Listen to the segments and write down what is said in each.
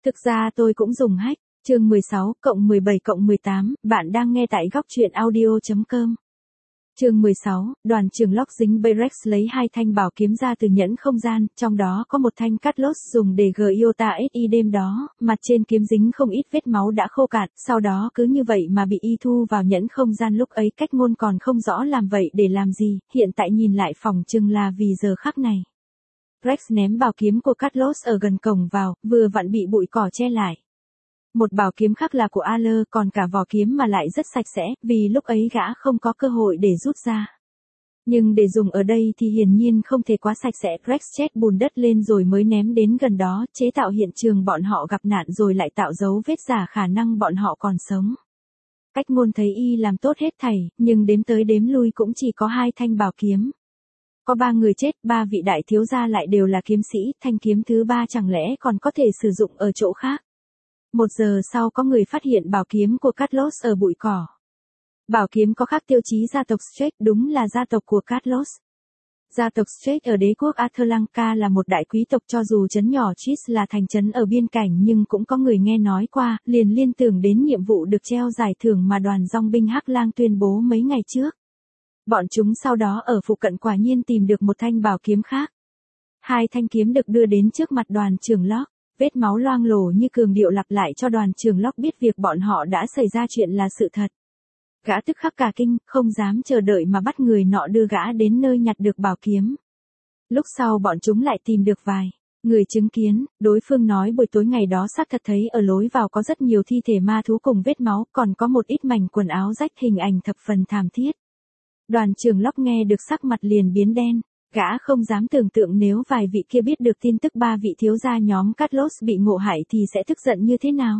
Thực ra tôi cũng dùng hack. Chương 16 cộng 17 cộng 18, bạn đang nghe tại góc truyện audio.com. Chương 16, đoàn trường Locke dính Bayrex lấy hai thanh bảo kiếm ra từ nhẫn không gian, trong đó có một thanh Cutlass dùng để Giota SI đêm đó, mặt trên kiếm dính không ít vết máu đã khô cạn, sau đó cứ như vậy mà bị y thu vào nhẫn không gian. Lúc ấy Cách Ngôn còn không rõ làm vậy để làm gì, hiện tại nhìn lại phỏng chừng là vì giờ khắc này. Rex ném bảo kiếm của Cutlass ở gần cổng vào, vừa vặn bị bụi cỏ che lại. Một bảo kiếm khác là của Aller, còn cả vỏ kiếm mà lại rất sạch sẽ, vì lúc ấy gã không có cơ hội để rút ra. Nhưng để dùng ở đây thì hiển nhiên không thể quá sạch sẽ. Rex chết bùn đất lên rồi mới ném đến gần đó, chế tạo hiện trường bọn họ gặp nạn rồi lại tạo dấu vết giả khả năng bọn họ còn sống. Cách Ngôn thấy y làm tốt hết thảy, nhưng đếm tới đếm lui cũng chỉ có hai thanh bảo kiếm. Có 3 người chết, 3 vị đại thiếu gia lại đều là kiếm sĩ, thanh kiếm thứ 3 chẳng lẽ còn có thể sử dụng ở chỗ khác. 1 giờ sau có người phát hiện bảo kiếm của Cutlass ở bụi cỏ. Bảo kiếm có khắc tiêu chí gia tộc Strake, đúng là gia tộc của Cutlass. Gia tộc Strake ở đế quốc Athlanka là một đại quý tộc, cho dù trấn nhỏ Chis là thành trấn ở biên cảnh nhưng cũng có người nghe nói qua, liền liên tưởng đến nhiệm vụ được treo giải thưởng mà đoàn dòng binh Hắc Lang tuyên bố mấy ngày trước. Bọn chúng sau đó ở phụ cận quả nhiên tìm được một thanh bảo kiếm khác. Hai thanh kiếm được đưa đến trước mặt đoàn trưởng Locke. Vết máu loang lổ như cường điệu lặp lại cho đoàn trưởng Locke biết việc bọn họ đã xảy ra chuyện là sự thật. Gã tức khắc cả kinh, không dám chờ đợi mà bắt người nọ đưa gã đến nơi nhặt được bảo kiếm. Lúc sau bọn chúng lại tìm được vài người chứng kiến, đối phương nói buổi tối ngày đó xác thật thấy ở lối vào có rất nhiều thi thể ma thú cùng vết máu, còn có một ít mảnh quần áo rách, hình ảnh thập phần thảm thiết. Đoàn trưởng Locke nghe được sắc mặt liền biến đen. Gã không dám tưởng tượng nếu vài vị kia biết được tin tức 3 vị thiếu gia nhóm Cutlass bị ngộ hại thì sẽ tức giận như thế nào.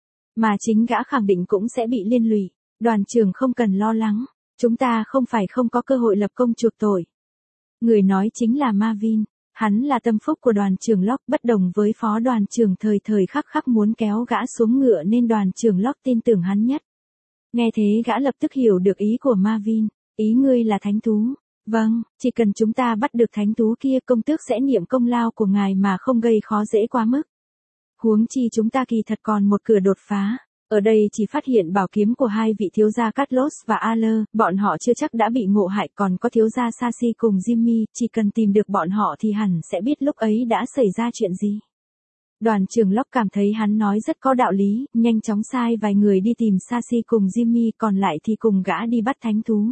Mà chính gã khẳng định cũng sẽ bị liên lụy. Đoàn trưởng không cần lo lắng, chúng ta không phải không có cơ hội lập công chuộc tội. Người nói chính là Marvin, hắn là tâm phúc của đoàn trưởng Locke, bất đồng với phó đoàn trưởng thời khắc khắc muốn kéo gã xuống ngựa nên đoàn trưởng Locke tin tưởng hắn nhất. Nghe thế gã lập tức hiểu được ý của Marvin, ý ngươi là thánh thú. Vâng, chỉ cần chúng ta bắt được thánh thú kia, công tước sẽ niệm công lao của ngài mà không gây khó dễ quá mức. Huống chi chúng ta kỳ thật còn một cửa đột phá. Ở đây chỉ phát hiện bảo kiếm của hai vị thiếu gia Cutlass và Aller, bọn họ chưa chắc đã bị ngộ hại, còn có thiếu gia Sashi cùng Jimmy, chỉ cần tìm được bọn họ thì hẳn sẽ biết lúc ấy đã xảy ra chuyện gì. Đoàn trưởng Locke cảm thấy hắn nói rất có đạo lý, nhanh chóng sai vài người đi tìm Sashi cùng Jimmy, còn lại thì cùng gã đi bắt thánh thú.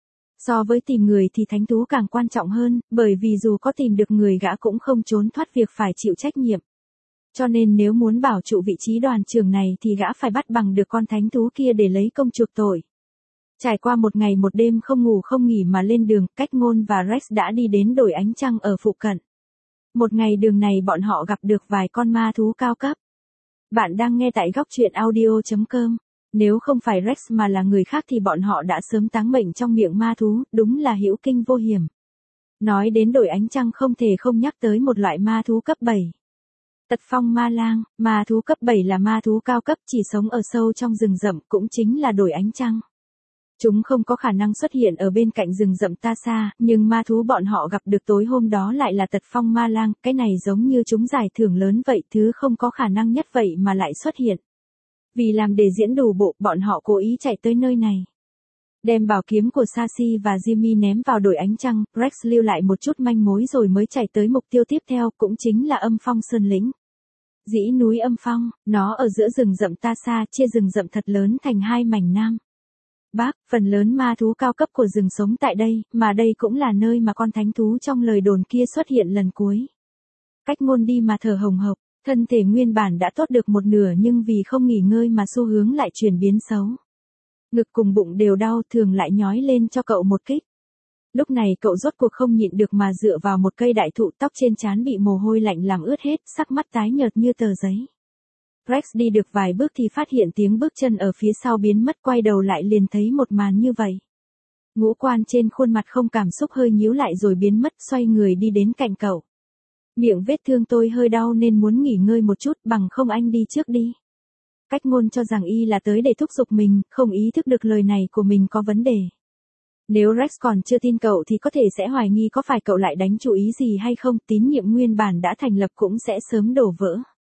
So với tìm người thì thánh thú càng quan trọng hơn, bởi vì dù có tìm được người gã cũng không trốn thoát việc phải chịu trách nhiệm. Cho nên nếu muốn bảo trụ vị trí đoàn trưởng này thì gã phải bắt bằng được con thánh thú kia để lấy công chuộc tội. Trải qua một ngày một đêm không ngủ không nghỉ mà lên đường, Cách Ngôn và Rex đã đi đến đồi ánh trăng ở phụ cận. Một ngày đường này bọn họ gặp được vài con ma thú cao cấp. Bạn đang nghe tại góc truyện audio.com. Nếu không phải Rex mà là người khác thì bọn họ đã sớm táng mệnh trong miệng ma thú, đúng là hữu kinh vô hiểm. Nói đến đồi ánh trăng không thể không nhắc tới một loại ma thú cấp 7. Tật phong ma lang, ma thú cấp 7 là ma thú cao cấp chỉ sống ở sâu trong rừng rậm, cũng chính là đồi ánh trăng. Chúng không có khả năng xuất hiện ở bên cạnh rừng rậm ta xa, nhưng ma thú bọn họ gặp được tối hôm đó lại là tật phong ma lang, cái này giống như chúng giải thưởng lớn vậy, thứ không có khả năng nhất vậy mà lại xuất hiện. Vì làm để diễn đủ bộ, bọn họ cố ý chạy tới nơi này. Đem bảo kiếm của Sashi và Jimmy ném vào đồi ánh trăng, Rex lưu lại một chút manh mối rồi mới chạy tới mục tiêu tiếp theo, cũng chính là Âm Phong Sơn lĩnh. Dĩ núi Âm Phong, nó ở giữa rừng rậm ta xa, chia rừng rậm thật lớn thành hai mảnh nam bắc, phần lớn ma thú cao cấp của rừng sống tại đây, mà đây cũng là nơi mà con thánh thú trong lời đồn kia xuất hiện lần cuối. Cách Ngôn đi mà thở hồng hộc. Thân thể nguyên bản đã tốt được một nửa nhưng vì không nghỉ ngơi mà xu hướng lại chuyển biến xấu. Ngực cùng bụng đều đau, thường lại nhói lên cho cậu một kích. Lúc này cậu rốt cuộc không nhịn được mà dựa vào một cây đại thụ, tóc trên trán bị mồ hôi lạnh làm ướt hết, sắc mắt tái nhợt như tờ giấy. Rex đi được vài bước thì phát hiện tiếng bước chân ở phía sau biến mất, quay đầu lại liền thấy một màn như vậy. Ngũ quan trên khuôn mặt không cảm xúc hơi nhíu lại rồi biến mất, xoay người đi đến cạnh cậu. Miệng vết thương tôi hơi đau nên muốn nghỉ ngơi một chút, bằng không anh đi trước đi. Cách Ngôn cho rằng y là tới để thúc giục mình, không ý thức được lời này của mình có vấn đề. Nếu Rex còn chưa tin cậu thì có thể sẽ hoài nghi có phải cậu lại đánh chú ý gì hay không, tín nhiệm nguyên bản đã thành lập cũng sẽ sớm đổ vỡ.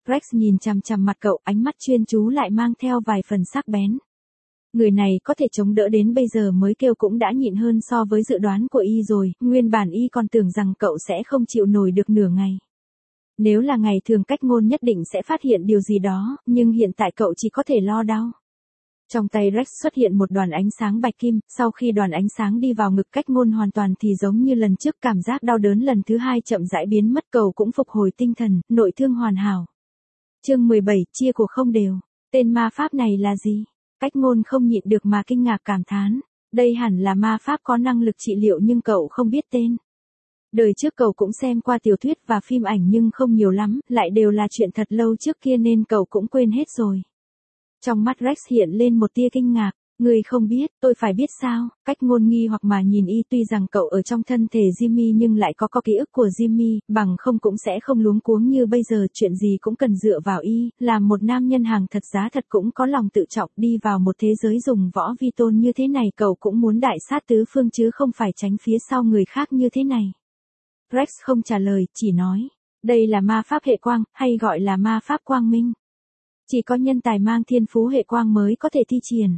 Rex nhìn chằm chằm mặt cậu, ánh mắt chuyên chú lại mang theo vài phần sắc bén. Người này có thể chống đỡ đến bây giờ mới kêu cũng đã nhịn hơn so với dự đoán của y rồi, nguyên bản y còn tưởng rằng cậu sẽ không chịu nổi được nửa ngày. Nếu là ngày thường cách ngôn nhất định sẽ phát hiện điều gì đó, nhưng hiện tại cậu chỉ có thể lo đau. Trong tay Rex xuất hiện một đoàn ánh sáng bạch kim, sau khi đoàn ánh sáng đi vào ngực cách ngôn hoàn toàn thì giống như lần trước cảm giác đau đớn lần thứ hai chậm rãi biến mất, cậu cũng phục hồi tinh thần, nội thương hoàn hảo. Chương 17, chia của không đều. Tên ma pháp này là gì? Cách ngôn không nhịn được mà kinh ngạc cảm thán. Đây hẳn là ma pháp có năng lực trị liệu nhưng cậu không biết tên. Đời trước cậu cũng xem qua tiểu thuyết và phim ảnh nhưng không nhiều lắm, lại đều là chuyện thật lâu trước kia nên cậu cũng quên hết rồi. Trong mắt Rex hiện lên một tia kinh ngạc. Người không biết, tôi phải biết sao? Cách ngôn nghi hoặc mà nhìn y, tuy rằng cậu ở trong thân thể Jimmy nhưng lại có ký ức của Jimmy, bằng không cũng sẽ không luống cuống như bây giờ, chuyện gì cũng cần dựa vào y, làm một nam nhân hàng thật giá thật cũng có lòng tự trọng, đi vào một thế giới dùng võ vi tôn như thế này cậu cũng muốn đại sát tứ phương chứ không phải tránh phía sau người khác như thế này. Rex không trả lời, chỉ nói, đây là ma pháp hệ quang, hay gọi là ma pháp quang minh. Chỉ có nhân tài mang thiên phú hệ quang mới có thể thi triển.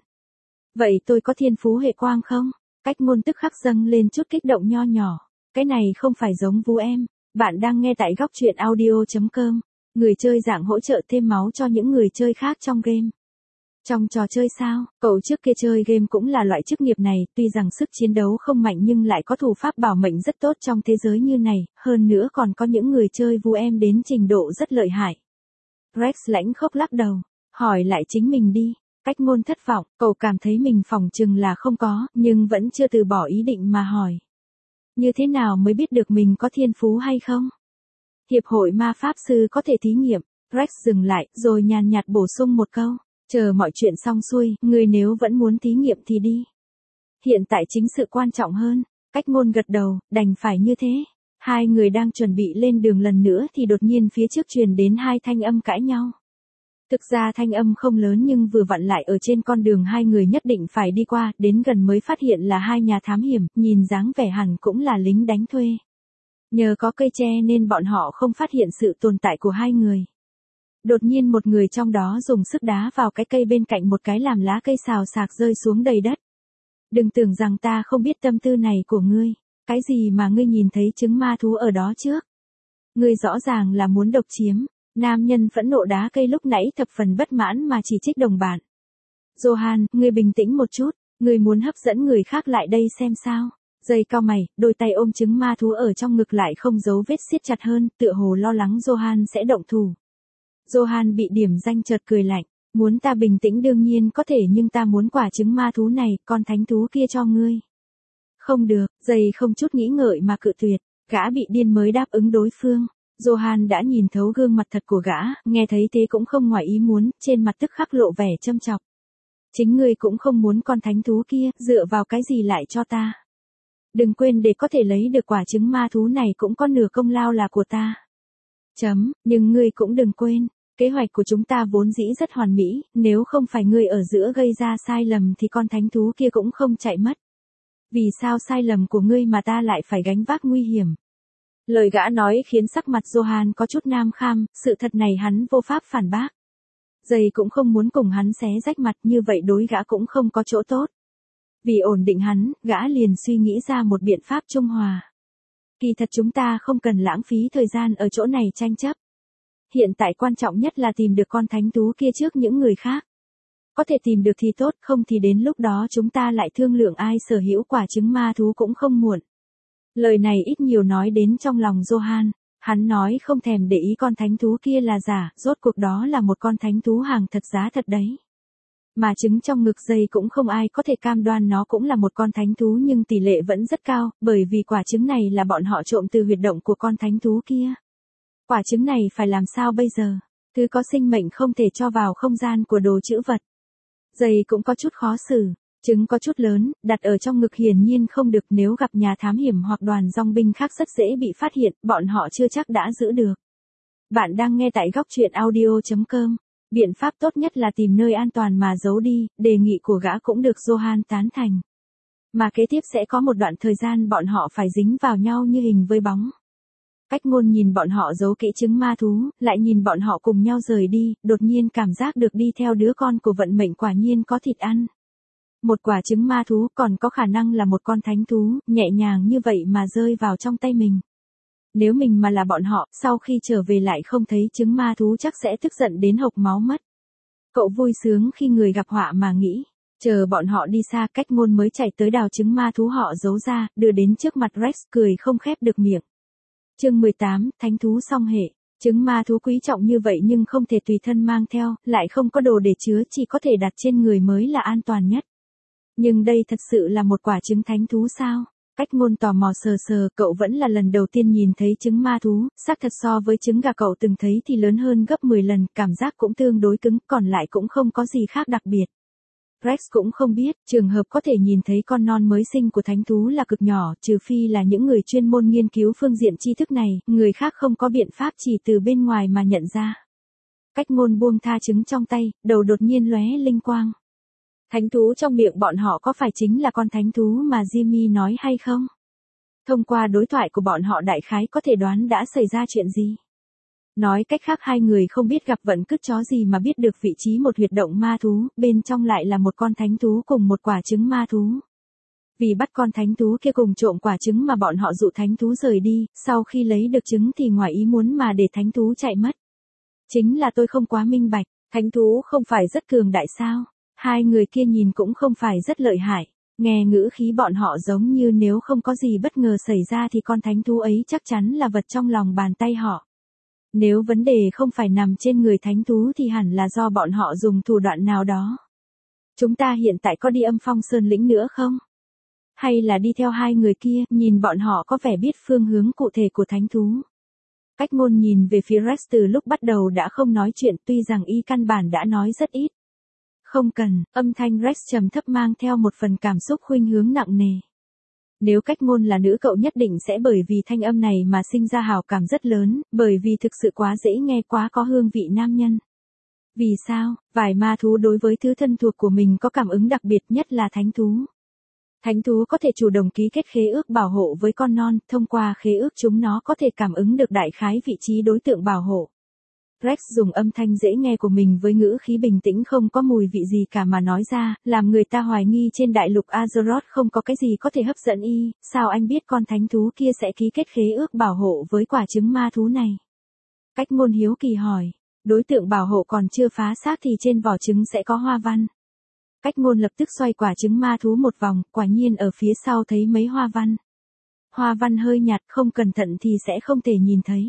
Vậy tôi có thiên phú hệ quang không? Cách ngôn tức khắc dâng lên chút kích động nho nhỏ. Cái này không phải giống vú em. Bạn đang nghe tại góc truyện audio.com. Người chơi dạng hỗ trợ thêm máu cho những người chơi khác trong game. Trong trò chơi sao? Cậu trước kia chơi game cũng là loại chức nghiệp này, tuy rằng sức chiến đấu không mạnh nhưng lại có thủ pháp bảo mệnh rất tốt trong thế giới như này, hơn nữa còn có những người chơi vú em đến trình độ rất lợi hại. Rex lãnh khốc lắc đầu, hỏi lại chính mình đi. Cách ngôn thất vọng, cậu cảm thấy mình phỏng chừng là không có, nhưng vẫn chưa từ bỏ ý định mà hỏi. Như thế nào mới biết được mình có thiên phú hay không? Hiệp hội ma pháp sư có thể thí nghiệm. Rex dừng lại, rồi nhàn nhạt bổ sung một câu. Chờ mọi chuyện xong xuôi, người nếu vẫn muốn thí nghiệm thì đi. Hiện tại chính sự quan trọng hơn. Cách ngôn gật đầu, đành phải như thế. Hai người đang chuẩn bị lên đường lần nữa thì đột nhiên phía trước truyền đến hai thanh âm cãi nhau. Thực ra thanh âm không lớn nhưng vừa vặn lại ở trên con đường hai người nhất định phải đi qua, đến gần mới phát hiện là hai nhà thám hiểm, nhìn dáng vẻ hẳn cũng là lính đánh thuê. Nhờ có cây tre nên bọn họ không phát hiện sự tồn tại của hai người. Đột nhiên một người trong đó dùng sức đá vào cái cây bên cạnh một cái làm lá cây xào xạc rơi xuống đầy đất. Đừng tưởng rằng ta không biết tâm tư này của ngươi. Cái gì mà ngươi nhìn thấy trứng ma thú ở đó trước? Ngươi rõ ràng là muốn độc chiếm. Nam nhân phẫn nộ đá cây lúc nãy thập phần bất mãn mà chỉ trích đồng bạn. Johan, ngươi bình tĩnh một chút, ngươi muốn hấp dẫn người khác lại đây xem sao. Dây cao mày, đôi tay ôm trứng ma thú ở trong ngực lại không giấu vết siết chặt hơn, tựa hồ lo lắng Johan sẽ động thủ. Johan bị điểm danh chợt cười lạnh, muốn ta bình tĩnh đương nhiên có thể nhưng ta muốn quả trứng ma thú này, con thánh thú kia cho ngươi. Không được, dây không chút nghĩ ngợi mà cự tuyệt, gã bị điên mới đáp ứng đối phương. Johan đã nhìn thấu gương mặt thật của gã, nghe thấy thế cũng không ngoài ý muốn, trên mặt tức khắc lộ vẻ châm chọc. Chính ngươi cũng không muốn con thánh thú kia, dựa vào cái gì lại cho ta. Đừng quên để có thể lấy được quả trứng ma thú này cũng có nửa công lao là của ta. Nhưng ngươi cũng đừng quên, kế hoạch của chúng ta vốn dĩ rất hoàn mỹ, nếu không phải ngươi ở giữa gây ra sai lầm thì con thánh thú kia cũng không chạy mất. Vì sao sai lầm của ngươi mà ta lại phải gánh vác nguy hiểm? Lời gã nói khiến sắc mặt Johan có chút nam kham, sự thật này hắn vô pháp phản bác. Dây cũng không muốn cùng hắn xé rách mặt, như vậy đối gã cũng không có chỗ tốt. Vì ổn định hắn, gã liền suy nghĩ ra một biện pháp trung hòa. Kỳ thật chúng ta không cần lãng phí thời gian ở chỗ này tranh chấp. Hiện tại quan trọng nhất là tìm được con thánh thú kia trước những người khác. Có thể tìm được thì tốt, không thì đến lúc đó chúng ta lại thương lượng ai sở hữu quả trứng ma thú cũng không muộn. Lời này ít nhiều nói đến trong lòng Johan, hắn nói không thèm để ý con thánh thú kia là giả, rốt cuộc đó là một con thánh thú hàng thật giá thật đấy. Mà trứng trong ngực dây cũng không ai có thể cam đoan nó cũng là một con thánh thú nhưng tỷ lệ vẫn rất cao, bởi vì quả trứng này là bọn họ trộm từ huyệt động của con thánh thú kia. Quả trứng này phải làm sao bây giờ? Thứ có sinh mệnh không thể cho vào không gian của đồ trữ vật. Dây cũng có chút khó xử. Trứng có chút lớn, đặt ở trong ngực hiển nhiên không được, nếu gặp nhà thám hiểm hoặc đoàn dòng binh khác rất dễ bị phát hiện, bọn họ chưa chắc đã giữ được. Bạn đang nghe tại góc truyện audio.com. Biện pháp tốt nhất là tìm nơi an toàn mà giấu đi, đề nghị của gã cũng được Johan tán thành. Mà kế tiếp sẽ có một đoạn thời gian bọn họ phải dính vào nhau như hình với bóng. Cách ngôn nhìn bọn họ giấu kỹ trứng ma thú, lại nhìn bọn họ cùng nhau rời đi, đột nhiên cảm giác được đi theo đứa con của vận mệnh quả nhiên có thịt ăn. Một quả trứng ma thú còn có khả năng là một con thánh thú, nhẹ nhàng như vậy mà rơi vào trong tay mình. Nếu mình mà là bọn họ, sau khi trở về lại không thấy trứng ma thú chắc sẽ tức giận đến hộc máu mất. Cậu vui sướng khi người gặp họa mà nghĩ. Chờ bọn họ đi xa, cách ngôn mới chạy tới đào trứng ma thú họ giấu ra, đưa đến trước mặt Rex, cười không khép được miệng. Chương 18, thánh thú song hệ. Trứng ma thú quý trọng như vậy nhưng không thể tùy thân mang theo, lại không có đồ để chứa, chỉ có thể đặt trên người mới là an toàn nhất. Nhưng đây thật sự là một quả trứng thánh thú sao? Cách ngôn tò mò sờ sờ, cậu vẫn là lần đầu tiên nhìn thấy trứng ma thú, xác thật so với trứng gà cậu từng thấy thì lớn hơn gấp 10 lần, cảm giác cũng tương đối cứng, còn lại cũng không có gì khác đặc biệt. Rex cũng không biết, trường hợp có thể nhìn thấy con non mới sinh của thánh thú là cực nhỏ, trừ phi là những người chuyên môn nghiên cứu phương diện tri thức này, người khác không có biện pháp chỉ từ bên ngoài mà nhận ra. Cách ngôn buông tha trứng trong tay, đầu đột nhiên lóe linh quang. Thánh thú trong miệng bọn họ có phải chính là con thánh thú mà Jimmy nói hay không? Thông qua đối thoại của bọn họ đại khái có thể đoán đã xảy ra chuyện gì. Nói cách khác hai người không biết gặp vận cứt chó gì mà biết được vị trí một huyệt động ma thú, bên trong lại là một con thánh thú cùng một quả trứng ma thú. Vì bắt con thánh thú kia cùng trộm quả trứng mà bọn họ dụ thánh thú rời đi, sau khi lấy được trứng thì ngoài ý muốn mà để thánh thú chạy mất. Chính là tôi không quá minh bạch, thánh thú không phải rất cường đại sao? Hai người kia nhìn cũng không phải rất lợi hại, nghe ngữ khí bọn họ giống như nếu không có gì bất ngờ xảy ra thì con thánh thú ấy chắc chắn là vật trong lòng bàn tay họ. Nếu vấn đề không phải nằm trên người thánh thú thì hẳn là do bọn họ dùng thủ đoạn nào đó. Chúng ta hiện tại có đi Âm Phong Sơn lĩnh nữa không? Hay là đi theo hai người kia, nhìn bọn họ có vẻ biết phương hướng cụ thể của thánh thú. Cách ngôn nhìn về phía Rex từ lúc bắt đầu đã không nói chuyện, tuy rằng y căn bản đã nói rất ít. Không cần, âm thanh Rex trầm thấp mang theo một phần cảm xúc khuynh hướng nặng nề. Nếu cách ngôn là nữ cậu nhất định sẽ bởi vì thanh âm này mà sinh ra hào cảm rất lớn, bởi vì thực sự quá dễ nghe, quá có hương vị nam nhân. Vì sao? Vài ma thú đối với thứ thân thuộc của mình có cảm ứng đặc biệt, nhất là thánh thú. Thánh thú có thể chủ động ký kết khế ước bảo hộ với con non, thông qua khế ước chúng nó có thể cảm ứng được đại khái vị trí đối tượng bảo hộ. Rex dùng âm thanh dễ nghe của mình với ngữ khí bình tĩnh không có mùi vị gì cả mà nói ra, làm người ta hoài nghi trên đại lục Azeroth không có cái gì có thể hấp dẫn y, sao anh biết con thánh thú kia sẽ ký kết khế ước bảo hộ với quả trứng ma thú này? Cách ngôn hiếu kỳ hỏi, đối tượng bảo hộ còn chưa phá xác thì trên vỏ trứng sẽ có hoa văn. Cách ngôn lập tức xoay quả trứng ma thú một vòng, quả nhiên ở phía sau thấy mấy hoa văn. Hoa văn hơi nhạt, không cẩn thận thì sẽ không thể nhìn thấy.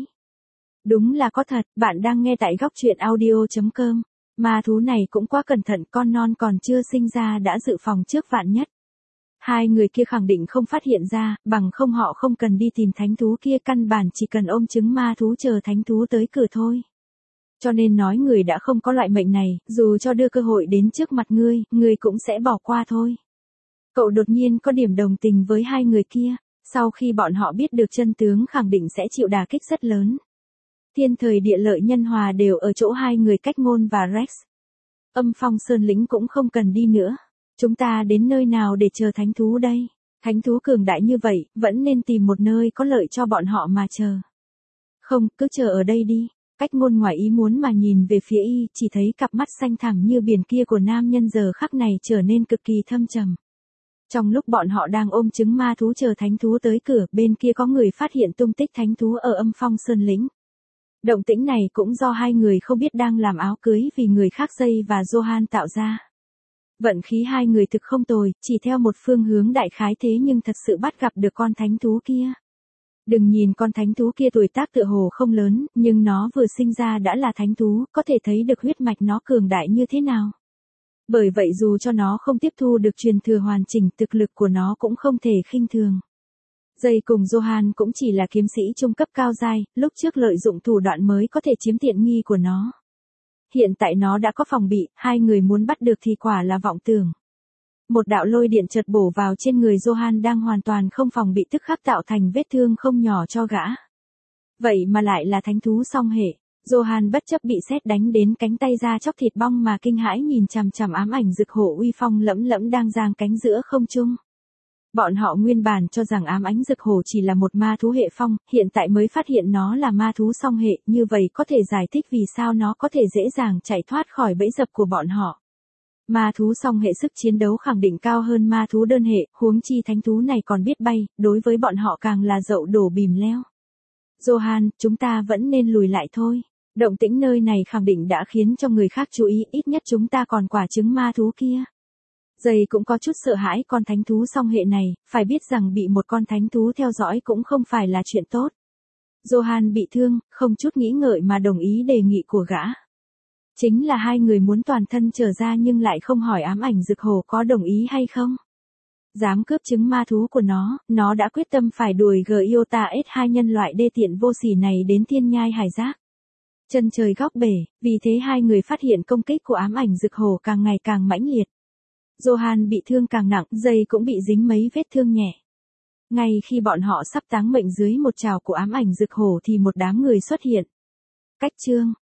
Đúng là có thật, bạn đang nghe tại góc truyện audio.com. Ma thú này cũng quá cẩn thận, con non còn chưa sinh ra đã dự phòng trước vạn nhất. Hai người kia khẳng định không phát hiện ra, bằng không họ không cần đi tìm thánh thú kia, căn bản chỉ cần ôm trứng ma thú chờ thánh thú tới cửa thôi. Cho nên nói người đã không có loại mệnh này, dù cho đưa cơ hội đến trước mặt ngươi cũng sẽ bỏ qua thôi. Cậu đột nhiên có điểm đồng tình với hai người kia, sau khi bọn họ biết được chân tướng khẳng định sẽ chịu đả kích rất lớn. Thiên thời địa lợi nhân hòa đều ở chỗ hai người cách ngôn và Rex. Âm Phong Sơn lĩnh cũng không cần đi nữa. Chúng ta đến nơi nào để chờ thánh thú đây? Thánh thú cường đại như vậy, vẫn nên tìm một nơi có lợi cho bọn họ mà chờ. Không, cứ chờ ở đây đi. Cách ngôn ngoài ý muốn mà nhìn về phía y, chỉ thấy cặp mắt xanh thẳm như biển kia của nam nhân giờ khắc này trở nên cực kỳ thâm trầm. Trong lúc bọn họ đang ôm trứng ma thú chờ thánh thú tới cửa, bên kia có người phát hiện tung tích thánh thú ở Âm Phong Sơn lĩnh. Động tĩnh này cũng do hai người không biết đang làm áo cưới vì người khác dây và Johan tạo ra. Vận khí hai người thực không tồi, chỉ theo một phương hướng đại khái thế nhưng thật sự bắt gặp được con thánh thú kia. Đừng nhìn con thánh thú kia tuổi tác tựa hồ không lớn, nhưng nó vừa sinh ra đã là thánh thú, có thể thấy được huyết mạch nó cường đại như thế nào. Bởi vậy dù cho nó không tiếp thu được truyền thừa hoàn chỉnh, thực lực của nó cũng không thể khinh thường. Dây cùng Johan cũng chỉ là kiếm sĩ trung cấp cao giai, lúc trước lợi dụng thủ đoạn mới có thể chiếm tiện nghi của nó. Hiện tại nó đã có phòng bị, hai người muốn bắt được thì quả là vọng tưởng. Một đạo lôi điện chợt bổ vào trên người Johan đang hoàn toàn không phòng bị, tức khắc tạo thành vết thương không nhỏ cho gã. Vậy mà lại là thánh thú song hệ. Johan bất chấp bị sét đánh đến cánh tay ra chóc thịt bong mà kinh hãi nhìn chằm chằm ám ảnh rực hổ uy phong lẫm lẫm đang giang cánh giữa không trung. Bọn họ nguyên bản cho rằng ám ánh rực hổ chỉ là một ma thú hệ phong, hiện tại mới phát hiện nó là ma thú song hệ, như vậy có thể giải thích vì sao nó có thể dễ dàng chạy thoát khỏi bẫy dập của bọn họ. Ma thú song hệ sức chiến đấu khẳng định cao hơn ma thú đơn hệ, huống chi thánh thú này còn biết bay, đối với bọn họ càng là dậu đổ bìm leo. Johan, chúng ta vẫn nên lùi lại thôi. Động tĩnh nơi này khẳng định đã khiến cho người khác chú ý, ít nhất chúng ta còn quả trứng ma thú kia. Dây cũng có chút sợ hãi con thánh thú song hệ này, phải biết rằng bị một con thánh thú theo dõi cũng không phải là chuyện tốt. Johan bị thương, không chút nghĩ ngợi mà đồng ý đề nghị của gã. Chính là hai người muốn toàn thân trở ra nhưng lại không hỏi ám ảnh rực hổ có đồng ý hay không. Dám cướp trứng ma thú của nó đã quyết tâm phải đuổi Giota S2 nhân loại đê tiện vô sỉ này đến thiên nhai hải giác. Chân trời góc bể, vì thế hai người phát hiện công kích của ám ảnh rực hổ càng ngày càng mãnh liệt. Johan bị thương càng nặng, dây cũng bị dính mấy vết thương nhẹ. Ngay khi bọn họ sắp táng mệnh dưới một trảo của ám ảnh rực hổ thì một đám người xuất hiện. Cách chương